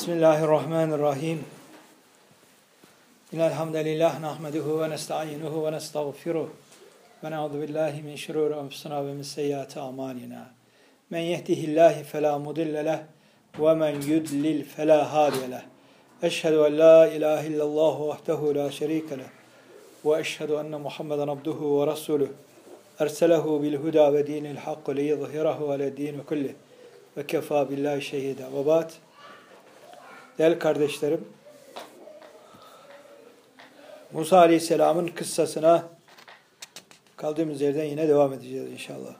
Bismillahirrahmanirrahim. İnnelhamdülillah nahmeduhu ve nesta'inuhu ve nestağfiruh. Ve na'udzu billahi min şururi enfusina ve min seyyiati a'malina. Men yehdihillahu fela mudille leh ve men yudlil fela hadiye leh. Eşhedü en la ilahe illallah vahdehu la şerike leh ve eşhedü enne Muhammeden abduhu ve resuluh. Erselehu bil huda ve dinil hakk liyuzhirahu aled-din kullih. Ve kefa billahi şehida. Ve ba'd. Değerli kardeşlerim, Musa Aleyhisselam'ın kıssasına kaldığımız yerden yine devam edeceğiz inşallah.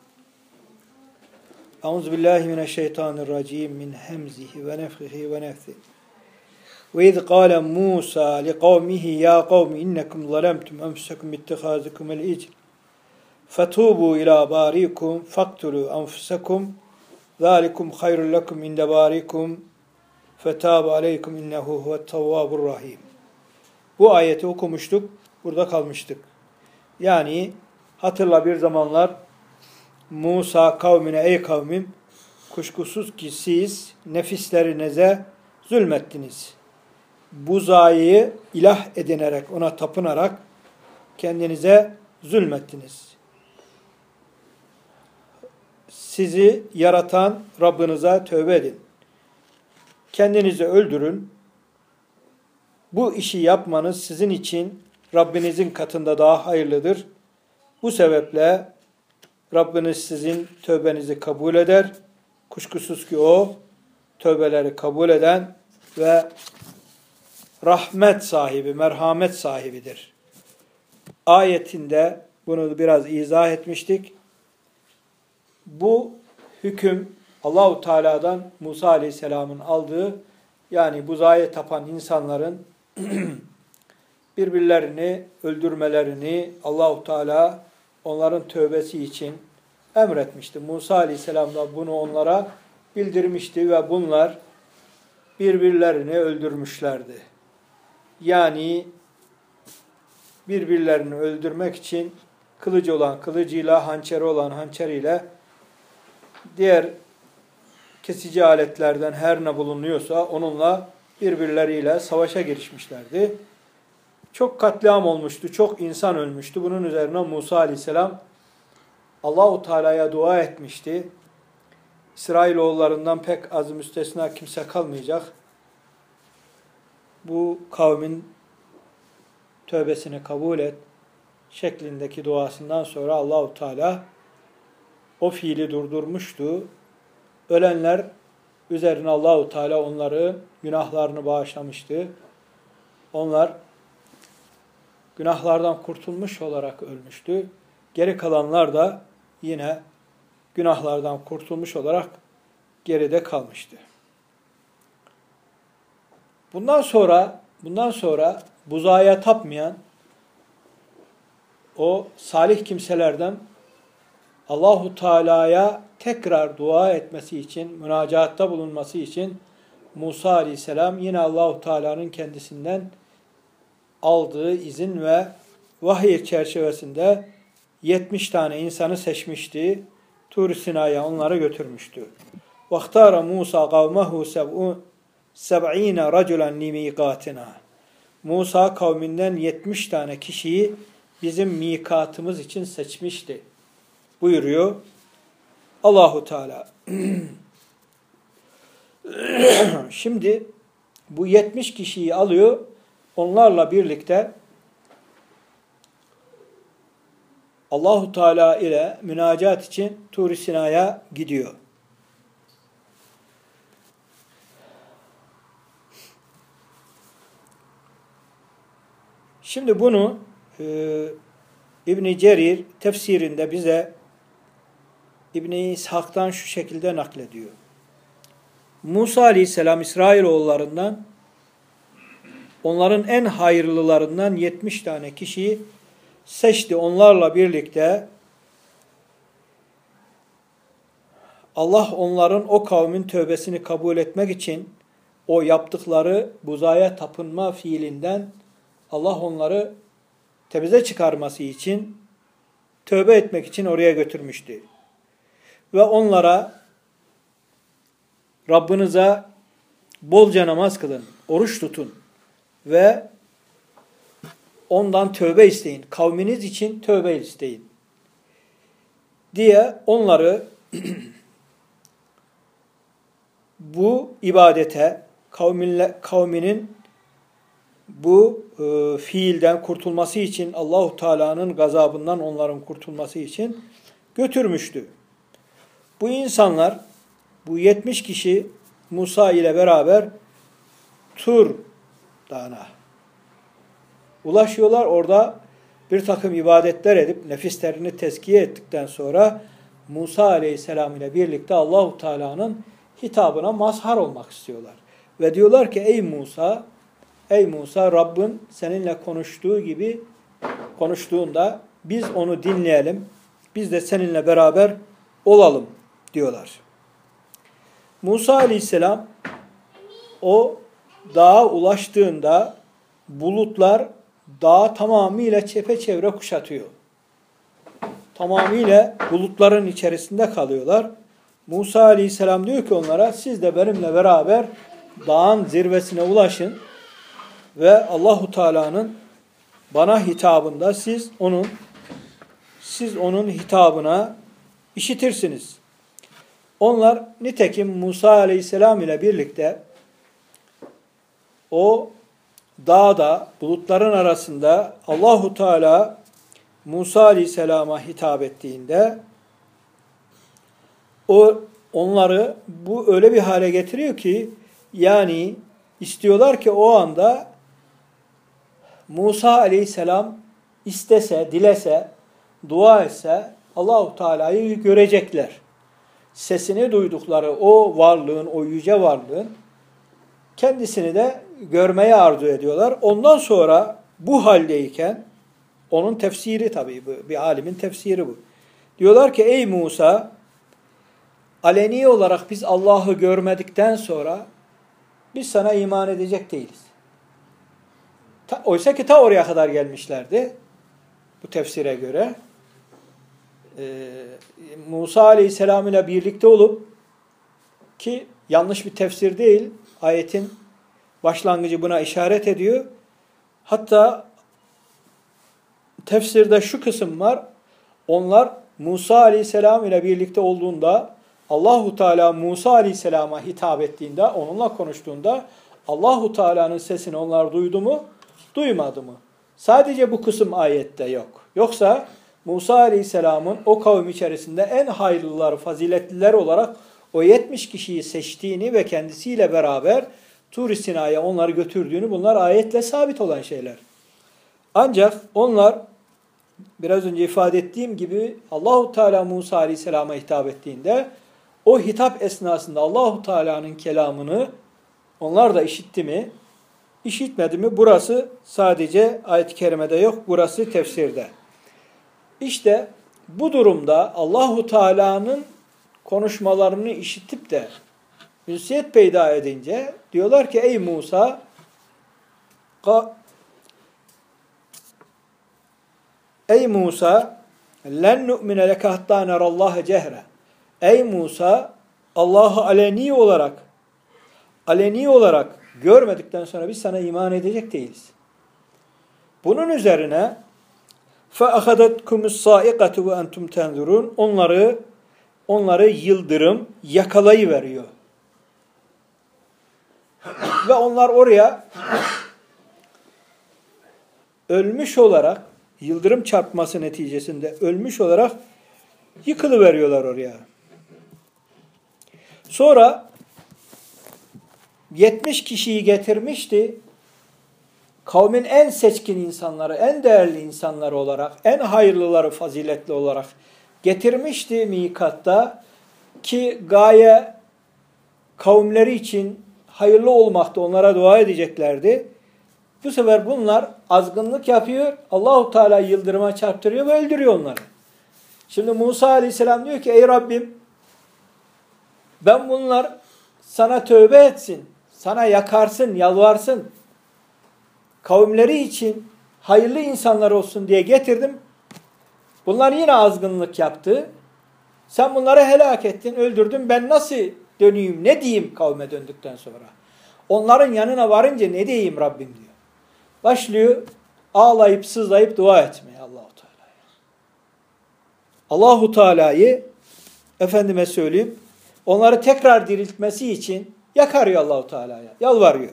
Euzubillahimineşşeytanirracim min hemzihi ve nefhihi ve nefthi. Ve iz kâle Musa li kavmihi ya kavmi innekum zalemtum enfusekum bittihâzikumul icl. Fetûbû ilâ bârikum faktulû enfusekum zâlikum hayrun lekum inde bârikum fetâbe aleykum innehu huve't-tevvâbur-rahîm. Bu ayeti okumuştuk, burada kalmıştık. Yani hatırla bir zamanlar Musa kavmine ey kavmim kuşkusuz ki siz nefislerinize zulmettiniz. Buzağıyı ilah edinerek ona tapınarak kendinize zulmettiniz. Sizi yaratan Rabbinize tövbe edin. Kendinizi öldürün. Bu işi yapmanız sizin için Rabbinizin katında daha hayırlıdır. Bu sebeple Rabbiniz sizin tövbenizi kabul eder. Kuşkusuz ki o tövbeleri kabul eden ve rahmet sahibi, merhamet sahibidir. Ayetinde bunu biraz izah etmiştik. Bu hüküm Allah-u Teala'dan Musa Aleyhisselam'ın aldığı, yani buzağa tapan insanların birbirlerini öldürmelerini Allah-u Teala onların tövbesi için emretmişti. Musa Aleyhisselam da bunu onlara bildirmişti ve bunlar birbirlerini öldürmüşlerdi. Yani birbirlerini öldürmek için kılıcı olan kılıcıyla, hançeri olan hançeriyle, diğer kesici aletlerden her ne bulunuyorsa onunla birbirleriyle savaşa girişmişlerdi. Çok katliam olmuştu, çok insan ölmüştü. Bunun üzerine Musa Aleyhisselam Allah-u Teala'ya dua etmişti. İsrailoğullarından pek az müstesna kimse kalmayacak. Bu kavmin tövbesini kabul et şeklindeki duasından sonra Allah-u Teala o fiili durdurmuştu. Ölenler üzerine Allah-u Teala onları günahlarını bağışlamıştı. Onlar günahlardan kurtulmuş olarak ölmüştü. Geri kalanlar da yine günahlardan kurtulmuş olarak geride kalmıştı. Bundan sonra buzağa tapmayan o salih kimselerden Allah-u Teala'ya tekrar dua etmesi için, münacatta bulunması için Musa Aleyhisselam yine Allah-u Teala'nın kendisinden aldığı izin ve vahiy çerçevesinde 70 tane insanı seçmişti. Tur Sina'ya onları götürmüştü. وَاخْتَارَ مُوسَى قَوْمَهُ 70 رَجُلًا لِمِيقَاتِنَا. Musa kavminden 70 tane kişiyi bizim mikatımız için seçmişti buyuruyor Allahu Teala. Şimdi bu 70 kişiyi alıyor, onlarla birlikte Allahu Teala ile münacat için Tur Sina'ya gidiyor. Şimdi bunu İbn Cerir tefsirinde bize İbn-i İshak'tan şu şekilde naklediyor. Musa Aleyhisselam İsrailoğullarından, onların en hayırlılarından 70 tane kişiyi seçti. Onlarla birlikte Allah onların o kavmin tövbesini kabul etmek için o yaptıkları buzağa tapınma fiilinden Allah onları temize çıkarması için, tövbe etmek için oraya götürmüştü. Ve onlara Rabbinize bolca namaz kılın, oruç tutun ve ondan tövbe isteyin. Kavminiz için tövbe isteyin diye onları bu ibadete, kavminin bu fiilden kurtulması için, Allahu Teala'nın gazabından onların kurtulması için götürmüştü. Bu insanlar, bu 70 kişi Musa ile beraber Tur Dağı'na ulaşıyorlar. Orada bir takım ibadetler edip nefislerini tezkiye ettikten sonra Musa Aleyhisselam ile birlikte Allahu Teala'nın hitabına mazhar olmak istiyorlar. Ve diyorlar ki ey Musa Rabbin seninle konuştuğu gibi konuştuğunda biz onu dinleyelim. Biz de seninle beraber olalım diyorlar. Musa Aleyhisselam o dağa ulaştığında bulutlar dağı tamamıyla çepeçevre kuşatıyor. Tamamıyla bulutların içerisinde kalıyorlar. Musa Aleyhisselam diyor ki onlara siz de benimle beraber dağın zirvesine ulaşın ve Allahu Teala'nın bana hitabında siz onun hitabına işitirsiniz. Onlar nitekim Musa Aleyhisselam ile birlikte o dağda bulutların arasında Allahu Teala Musa Aleyhisselam'a hitap ettiğinde onları bu öyle bir hale getiriyor ki yani istiyorlar ki o anda Musa Aleyhisselam istese, dilese, dua etse Allahu Teala'yı görecekler. Sesini duydukları o varlığın, o yüce varlığın kendisini de görmeye arzu ediyorlar. Ondan sonra bu haldeyken onun tefsiri tabii bir alimin tefsiri bu. Diyorlar ki ey Musa aleni olarak biz Allah'ı görmedikten sonra biz sana iman edecek değiliz. Oysa ki ta oraya kadar gelmişlerdi bu tefsire göre. Musa Aleyhisselam ile birlikte olup ki yanlış bir tefsir değil, ayetin başlangıcı buna işaret ediyor. Hatta tefsirde şu kısım var. Onlar Musa Aleyhisselam ile birlikte olduğunda Allahu Teala Musa Aleyhisselam'a hitap ettiğinde, onunla konuştuğunda Allahu Teala'nın sesini onlar duydu mu, duymadı mı? Sadece bu kısım ayette yok. Yoksa Musa Aleyhisselam'ın o kavim içerisinde en hayırlılar, faziletliler olarak o 70 kişiyi seçtiğini ve kendisiyle beraber Tur-i Sina'ya onları götürdüğünü bunlar ayetle sabit olan şeyler. Ancak onlar biraz önce ifade ettiğim gibi Allahu Teala Musa Aleyhisselam'a hitap ettiğinde o hitap esnasında Allahu Teala'nın kelamını onlar da işitti mi, işitmedi mi? Burası sadece ayet-i kerimede yok, burası tefsirde. İşte bu durumda Allahu Teala'nın konuşmalarını işitip de ünsiyet peyda edince diyorlar ki ey Musa len nu'mine leke hatta nerallaha cehre. Ey Musa Allah'ı aleni olarak görmedikten sonra biz sana iman edecek değiliz. Bunun üzerine فَأَخَذَتْكُمُ الصَّائِقَةُ وَاَنْتُمْ تَنْظُرُونَ onları yıldırım yakalayıveriyor. Ve onlar oraya ölmüş olarak, yıldırım çarpması neticesinde ölmüş olarak yıkılıveriyorlar oraya. Sonra 70 kişiyi getirmişti. Kavmin en seçkin insanları, en değerli insanları olarak, en hayırlıları, faziletli olarak getirmişti mikatta ki gaye kavimleri için hayırlı olmakta, onlara dua edeceklerdi. Bu sefer bunlar azgınlık yapıyor, Allahu Teala yıldırıma çarptırıyor ve öldürüyor onları. Şimdi Musa Aleyhisselam diyor ki ey Rabbim ben bunlar sana tövbe etsin, sana yakarsın, yalvarsın, kavimleri için hayırlı insanlar olsun diye getirdim. Bunlar yine azgınlık yaptı. Sen bunları helak ettin, öldürdün. Ben nasıl döneyim, ne diyeyim kavme döndükten sonra? Onların yanına varınca ne diyeyim Rabbim diyor. Başlıyor ağlayıp sızlayıp dua etmeye Allahu Teala'ya. Allahu Teala'yı efendime söyleyeyim onları tekrar diriltmesi için yakarıyor Allahu Teala'ya. Yalvarıyor.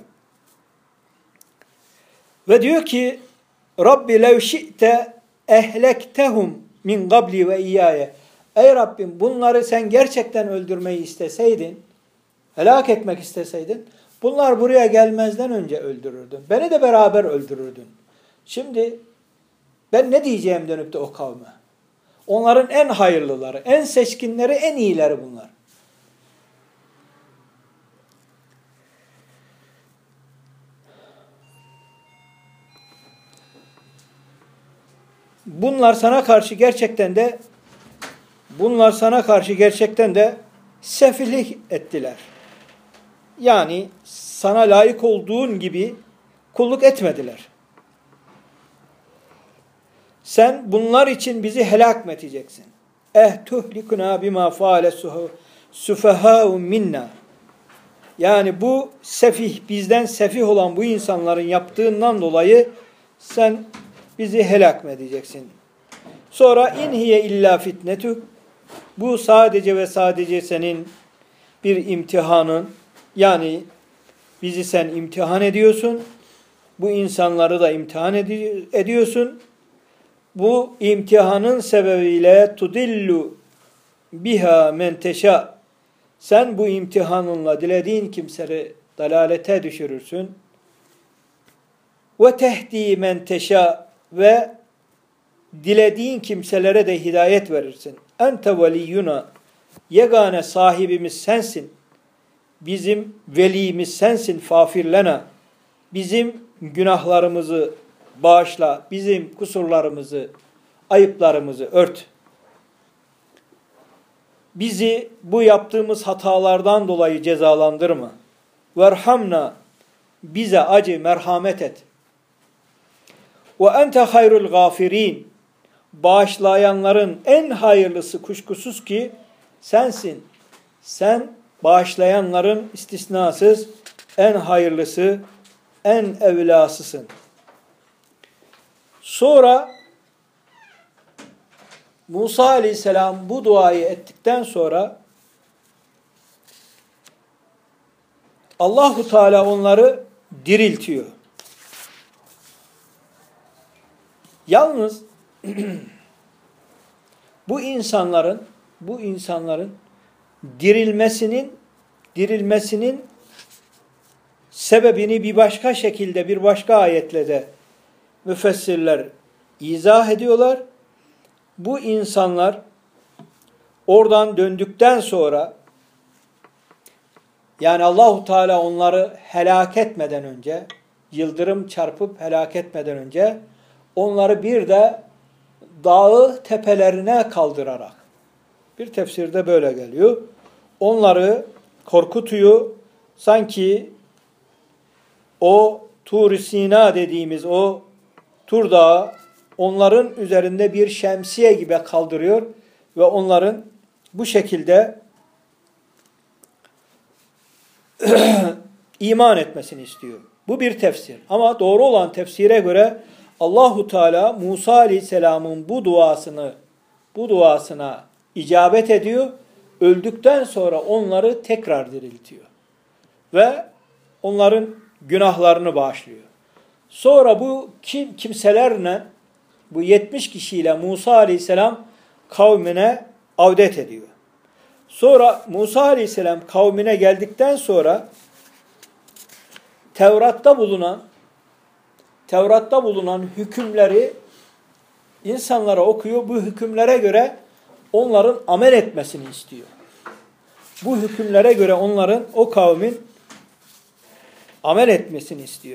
Ve diyor ki Rabbi lev şi'te ehlektehum min qabli ve iyyaye. Ey Rabbim bunları sen gerçekten öldürmeyi isteseydin, helak etmek isteseydin, bunlar buraya gelmezden önce öldürürdün. Beni de beraber öldürürdün. Şimdi ben ne diyeceğim dönüp de o kavme? Onların en hayırlıları, en seçkinleri, en iyileri bunlar. Bunlar sana karşı gerçekten de sefillik ettiler. Yani sana layık olduğun gibi kulluk etmediler. Sen bunlar için bizi helak mı edeceksin? Tuhlikuna bima faale sufehâ'u minna. Yani bu sefih, bizden sefih olan bu insanların yaptığından dolayı sen bizi helak mı edeceksin? Sonra inhiye illa fitnetuk. Bu sadece ve sadece senin bir imtihanın. Yani bizi sen imtihan ediyorsun. Bu insanları da imtihan ediyorsun. Bu imtihanın sebebiyle tudillu biha men teşa. Sen bu imtihanınla dilediğin kimseleri dalalete düşürürsün. Ve tehdi men teşa ve dilediğin kimselere de hidayet verirsin. Ente veliyyuna, yegane sahibimiz sensin. Bizim velimiz sensin. Fafirlena, bizim günahlarımızı bağışla, bizim kusurlarımızı, ayıplarımızı ört. Bizi bu yaptığımız hatalardan dolayı cezalandırma. Verhamna, bize acı, merhamet et. Ve ente hayrul gafirin, bağışlayanların en hayırlısı kuşkusuz ki sensin. Sen bağışlayanların istisnasız en hayırlısı, en evlasısın. Sonra Musa aleyhisselam bu duayı ettikten sonra Allahu Teala onları diriltiyor. Yalnız bu insanların dirilmesinin sebebini bir başka şekilde, bir başka ayetle de müfessirler izah ediyorlar. Bu insanlar oradan döndükten sonra, yani Allahu Teala onları helak etmeden önce, yıldırım çarpıp helak etmeden önce onları bir de dağı tepelerine kaldırarak, bir tefsirde böyle geliyor, onları korkutuyor. Sanki o Tur-i Sina dediğimiz o Tur Dağı onların üzerinde bir şemsiye gibi kaldırıyor ve onların bu şekilde iman etmesini istiyor. Bu bir tefsir. Ama doğru olan tefsire göre Allahu Teala Musa Aleyhisselam'ın bu duasına icabet ediyor. Öldükten sonra onları tekrar diriltiyor. Ve onların günahlarını bağışlıyor. Sonra bu kimselerle, bu 70 kişiyle Musa Aleyhisselam kavmine avdet ediyor. Sonra Musa Aleyhisselam kavmine geldikten sonra Tevrat'ta bulunan hükümleri insanlara okuyor. Bu hükümlere göre onların amel etmesini istiyor. Bu hükümlere göre onların, o kavmin amel etmesini istiyor.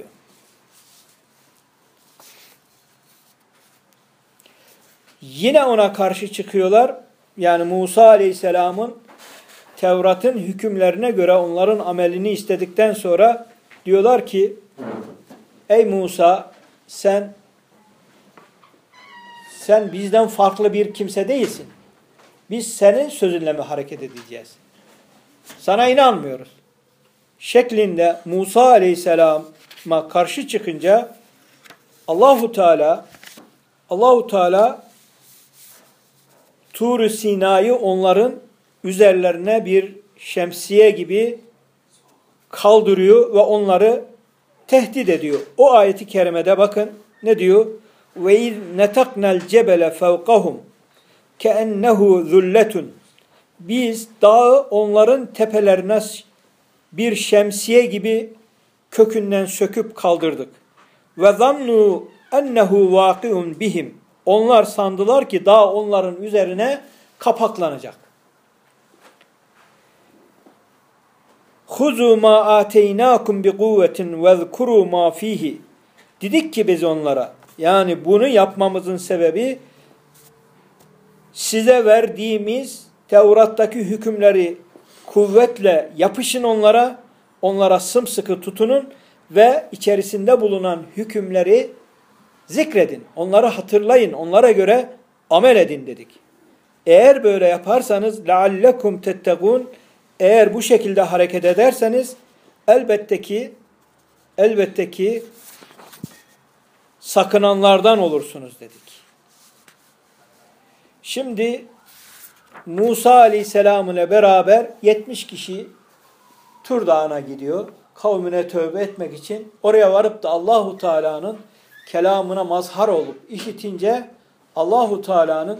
Yine ona karşı çıkıyorlar. Yani Musa Aleyhisselam'ın Tevrat'ın hükümlerine göre onların amelini istedikten sonra diyorlar ki, ey Musa, sen bizden farklı bir kimse değilsin. Biz senin sözünle mi hareket edeceğiz? Sana inanmıyoruz. şeklinde Musa Aleyhisselam'a karşı çıkınca Allahu Teala Tur-u Sina'yı onların üzerlerine bir şemsiye gibi kaldırıyor ve onları tehdit ediyor. O ayeti kerimede bakın ne diyor? Ve iz netaknal cebele fevkahum keennehu zulletun. Biz dağı onların tepelerine bir şemsiye gibi kökünden söküp kaldırdık. Ve zannu ennehu vakiun bihim. Onlar sandılar ki dağ onların üzerine kapaklanacak. Huzu ma ateynakum bi kuvvetin vezkuru ma fihi. Dedik ki biz onlara, yani bunu yapmamızın sebebi size verdiğimiz Tevrat'taki hükümleri kuvvetle yapışın onlara sımsıkı tutunun ve içerisinde bulunan hükümleri zikredin. Onları hatırlayın, onlara göre amel edin dedik. Eğer böyle yaparsanız leallekum tettegûn, eğer bu şekilde hareket ederseniz elbette ki sakınanlardan olursunuz dedik. Şimdi Musa Aleyhisselam ile beraber 70 kişi Tur Dağı'na gidiyor. Kavmine tövbe etmek için. Oraya varıp da Allahu Teala'nın kelamına mazhar olup işitince Allahu Teala'nın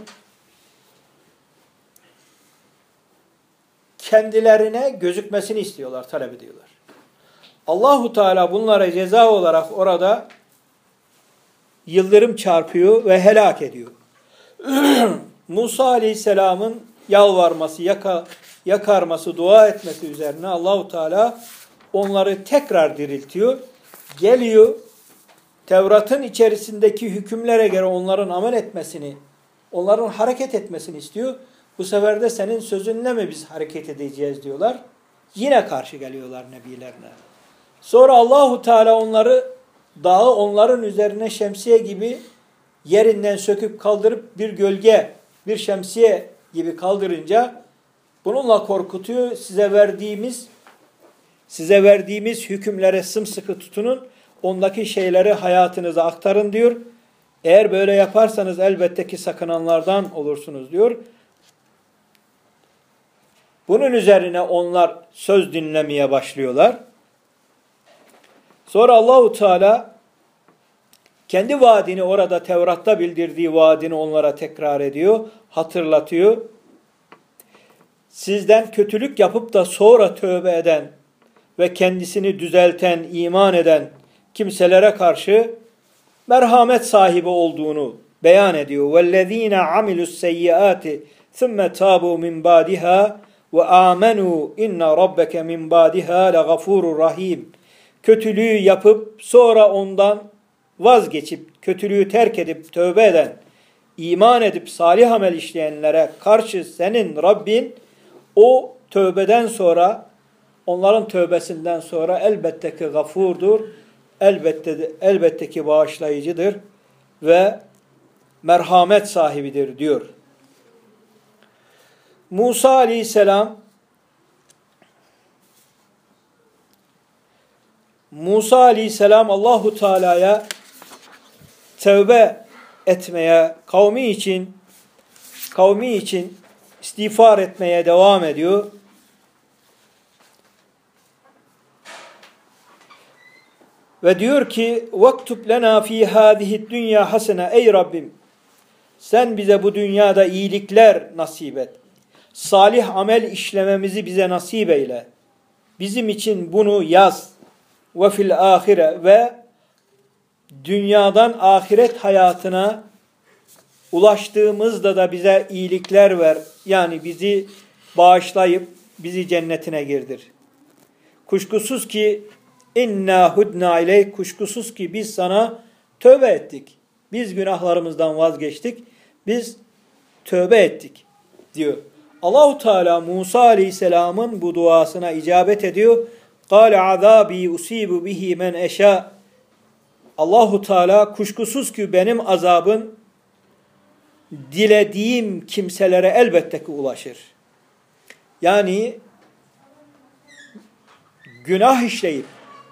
kendilerine gözükmesini istiyorlar, talep ediyorlar. Allahu Teala bunlara ceza olarak orada yıldırım çarpıyor ve helak ediyor. Musa Aleyhisselam'ın yalvarması, yakarması, dua etmesi üzerine Allahu Teala onları tekrar diriltiyor. Geliyor, Tevrat'ın içerisindeki hükümlere göre onların amel etmesini, onların hareket etmesini istiyor. Bu sefer de senin sözünle mi biz hareket edeceğiz diyorlar. Yine karşı geliyorlar nebilerine. Sonra Allahu Teala dağı onların üzerine şemsiye gibi yerinden söküp kaldırıp bir gölge, bir şemsiye gibi kaldırınca bununla korkutuyor. Size verdiğimiz hükümlere sımsıkı tutunun. Ondaki şeyleri hayatınıza aktarın diyor. Eğer böyle yaparsanız elbette ki sakınanlardan olursunuz diyor. Bunun üzerine onlar söz dinlemeye başlıyorlar. Sonra Allahu Teala kendi vaadini, orada Tevrat'ta bildirdiği vaadini onlara tekrar ediyor, hatırlatıyor. Sizden kötülük yapıp da sonra tövbe eden ve kendisini düzelten, iman eden kimselere karşı merhamet sahibi olduğunu beyan ediyor. وَالَّذ۪ينَ عَمِلُوا السَّيِّئَاتِ ثُمَّ تَابُوا مِنْ بَعْدِهَا وَآمَنُوا اِنَّ رَبَّكَ مِنْ بَعْدِهَا لَغَفُورٌ rahim. Kötülüğü yapıp sonra ondan vazgeçip, kötülüğü terk edip tövbe eden, iman edip salih amel işleyenlere karşı senin Rabbin o tövbeden sonra, onların tövbesinden sonra elbette ki gafurdur, elbette ki bağışlayıcıdır ve merhamet sahibidir diyor. Musa Aleyhisselam Allahu Teala'ya tövbe etmeye, kavmi için istiğfar etmeye devam ediyor. Ve diyor ki: "Vaktub lena fi hadihi dünya hasene." Ey Rabbim, sen bize bu dünyada iyilikler nasip et. Salih amel işlememizi bize nasip eyle. Bizim için bunu yaz. Ve fil ahire, ve dünyadan ahiret hayatına ulaştığımızda da bize iyilikler ver. Yani bizi bağışlayıp bizi cennetine girdir. Kuşkusuz ki inna hudna ileyk, kuşkusuz ki biz sana tövbe ettik. Biz günahlarımızdan vazgeçtik. Biz tövbe ettik diyor. Allahu Teala Musa Aleyhisselam'ın bu duasına icabet ediyor. Kâle azâbî usîbu bihi men eşâ. Allahu Teala kuşkusuz ki benim azabım dilediğim kimselere elbette ki ulaşır. Yani günah işleyip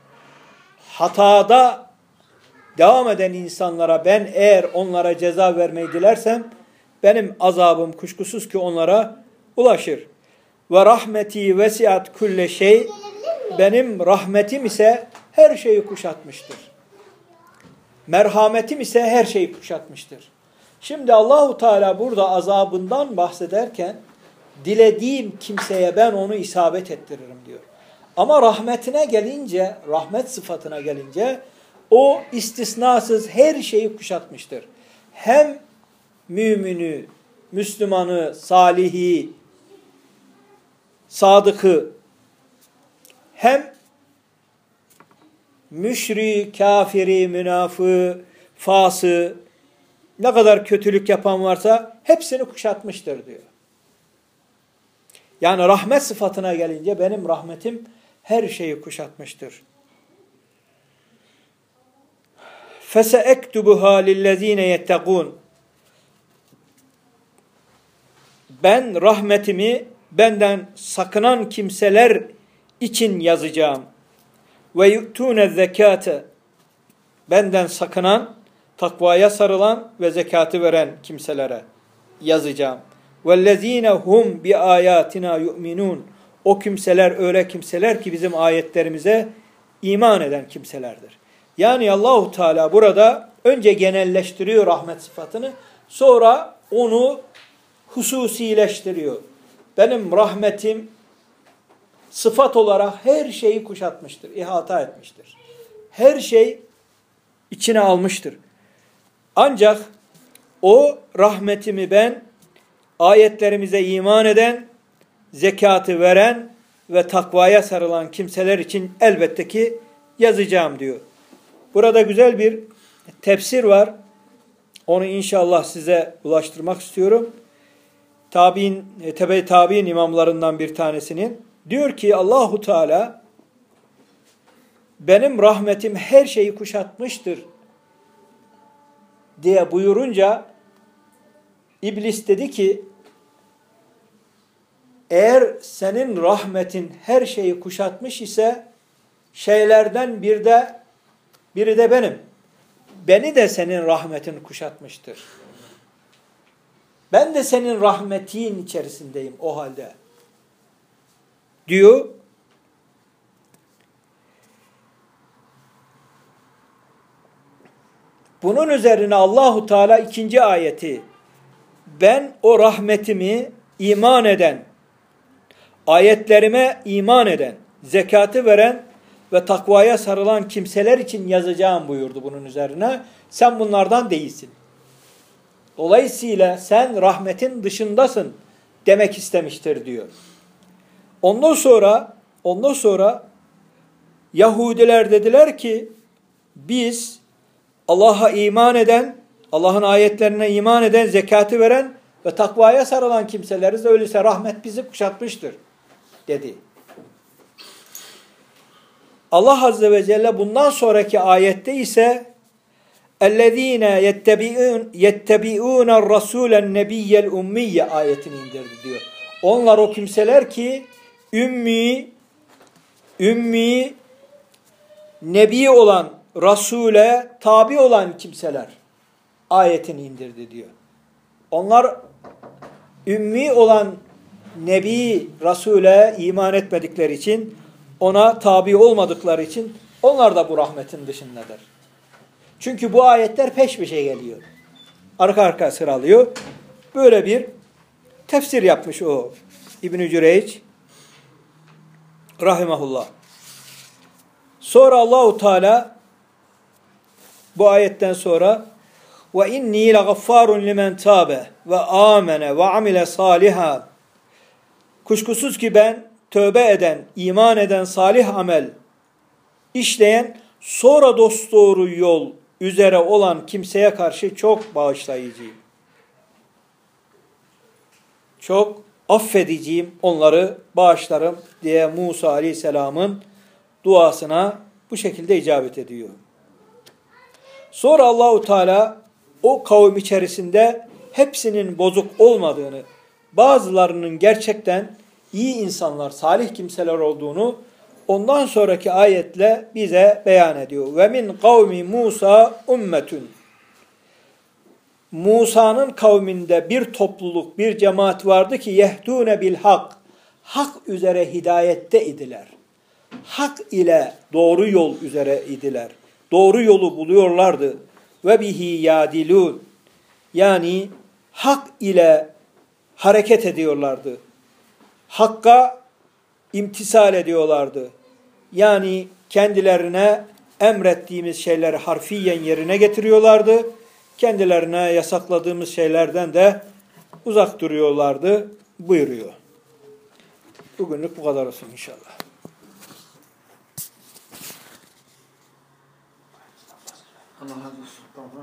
hatada devam eden insanlara ben eğer onlara ceza vermeyi dilersem benim azabım kuşkusuz ki onlara ulaşır. Ve rahmeti vesiat kulle şey, benim rahmetim ise her şeyi kuşatmıştır. Merhametim ise her şeyi kuşatmıştır. Şimdi Allahu Teala burada azabından bahsederken dilediğim kimseye ben onu isabet ettiririm diyor. Ama rahmetine gelince, rahmet sıfatına gelince o istisnasız her şeyi kuşatmıştır. Hem mümini, Müslümanı, salihi, sadıkı, hem müşrik, kafiri, münafığı, fası, ne kadar kötülük yapan varsa hepsini kuşatmıştır diyor. Yani rahmet sıfatına gelince benim rahmetim her şeyi kuşatmıştır. فَسَاَكْتُبُهَا لِلَّذ۪ينَ يَتَّقُونَ Ben rahmetimi benden sakınan kimseler için yazacağım. وَيُؤْتُونَ الزَّكَاةَ Benden sakınan, takvaya sarılan ve zekatı veren kimselere yazacağım. وَالَّذ۪ينَ هُمْ بِآيَاتِنَا يُؤْمِنُونَ O kimseler öyle kimseler ki bizim ayetlerimize iman eden kimselerdir. Yani Allahu Teala burada önce genelleştiriyor rahmet sıfatını, sonra onu hususileştiriyor. Benim rahmetim sıfat olarak her şeyi kuşatmıştır, ihata etmiştir. Her şey içine almıştır. Ancak o rahmetimi ben ayetlerimize iman eden, zekatı veren ve takvaya sarılan kimseler için elbette ki yazacağım diyor. Burada güzel bir tefsir var. Onu inşallah size ulaştırmak istiyorum. Tebe-i tabi'in imamlarından bir tanesinin. Diyor ki Allahu Teala benim rahmetim her şeyi kuşatmıştır diye buyurunca İblis dedi ki eğer senin rahmetin her şeyi kuşatmış ise şeylerden biri de benim. Beni de senin rahmetin kuşatmıştır. Ben de senin rahmetin içerisindeyim o halde. Diyor. Bunun üzerine Allahu Teala ikinci ayeti ben o rahmetimi iman eden, ayetlerime iman eden, zekatı veren ve takvaya sarılan kimseler için yazacağım buyurdu bunun üzerine. Sen bunlardan değilsin. Dolayısıyla sen rahmetin dışındasın demek istemiştir diyor. Ondan sonra Yahudiler dediler ki biz Allah'a iman eden, Allah'ın ayetlerine iman eden, zekatı veren ve takvaya sarılan kimseleriz. Öyleyse rahmet bizi kuşatmıştır dedi. Allah Azze ve Celle bundan sonraki ayette ise اَلَّذ۪ينَ يَتَّبِعُونَ الرَّسُولَ النَّبِيَّ الْاُمِّيَّ ayetini indirdi diyor. Onlar o kimseler ki ümmi, nebi olan, Resul'e tabi olan kimseler ayetini indirdi diyor. Onlar ümmi olan nebi, Resul'e iman etmedikleri için, ona tabi olmadıkları için onlar da bu rahmetin dışındadır. Çünkü bu ayetler peş peşe geliyor. Arka arka sıralıyor. Böyle bir tefsir yapmış o İbn-i Cüreyc rahimahullah. Sonra Allahu Teala bu ayetten sonra ve inni lagaffarun limen tabe ve amene ve amile salihan kuşkusuz ki ben tövbe eden, iman eden, salih amel işleyen, sonra dosdoğru yol üzere olan kimseye karşı çok bağışlayıcıyım. Çok affediciyim, onları bağışlarım diye Musa Aleyhisselam'ın duasına bu şekilde icabet ediyor. Sonra Allahu Teala o kavim içerisinde hepsinin bozuk olmadığını, bazılarının gerçekten iyi insanlar, salih kimseler olduğunu ondan sonraki ayetle bize beyan ediyor. Ve min kavmi Musa ummetun. Musa'nın kavminde bir topluluk, bir cemaat vardı ki yehdûne bil hak. Hak üzere hidayette idiler. Hak ile doğru yol üzere idiler. Doğru yolu buluyorlardı. Ve bihi yadilun. Yani hak ile hareket ediyorlardı. Hakka imtisal ediyorlardı. Yani kendilerine emrettiğimiz şeyleri harfiyen yerine getiriyorlardı. Kendilerine yasakladığımız şeylerden de uzak duruyorlardı buyuruyor. Bugünlük bu kadar olsun inşallah. Allah razı olsun.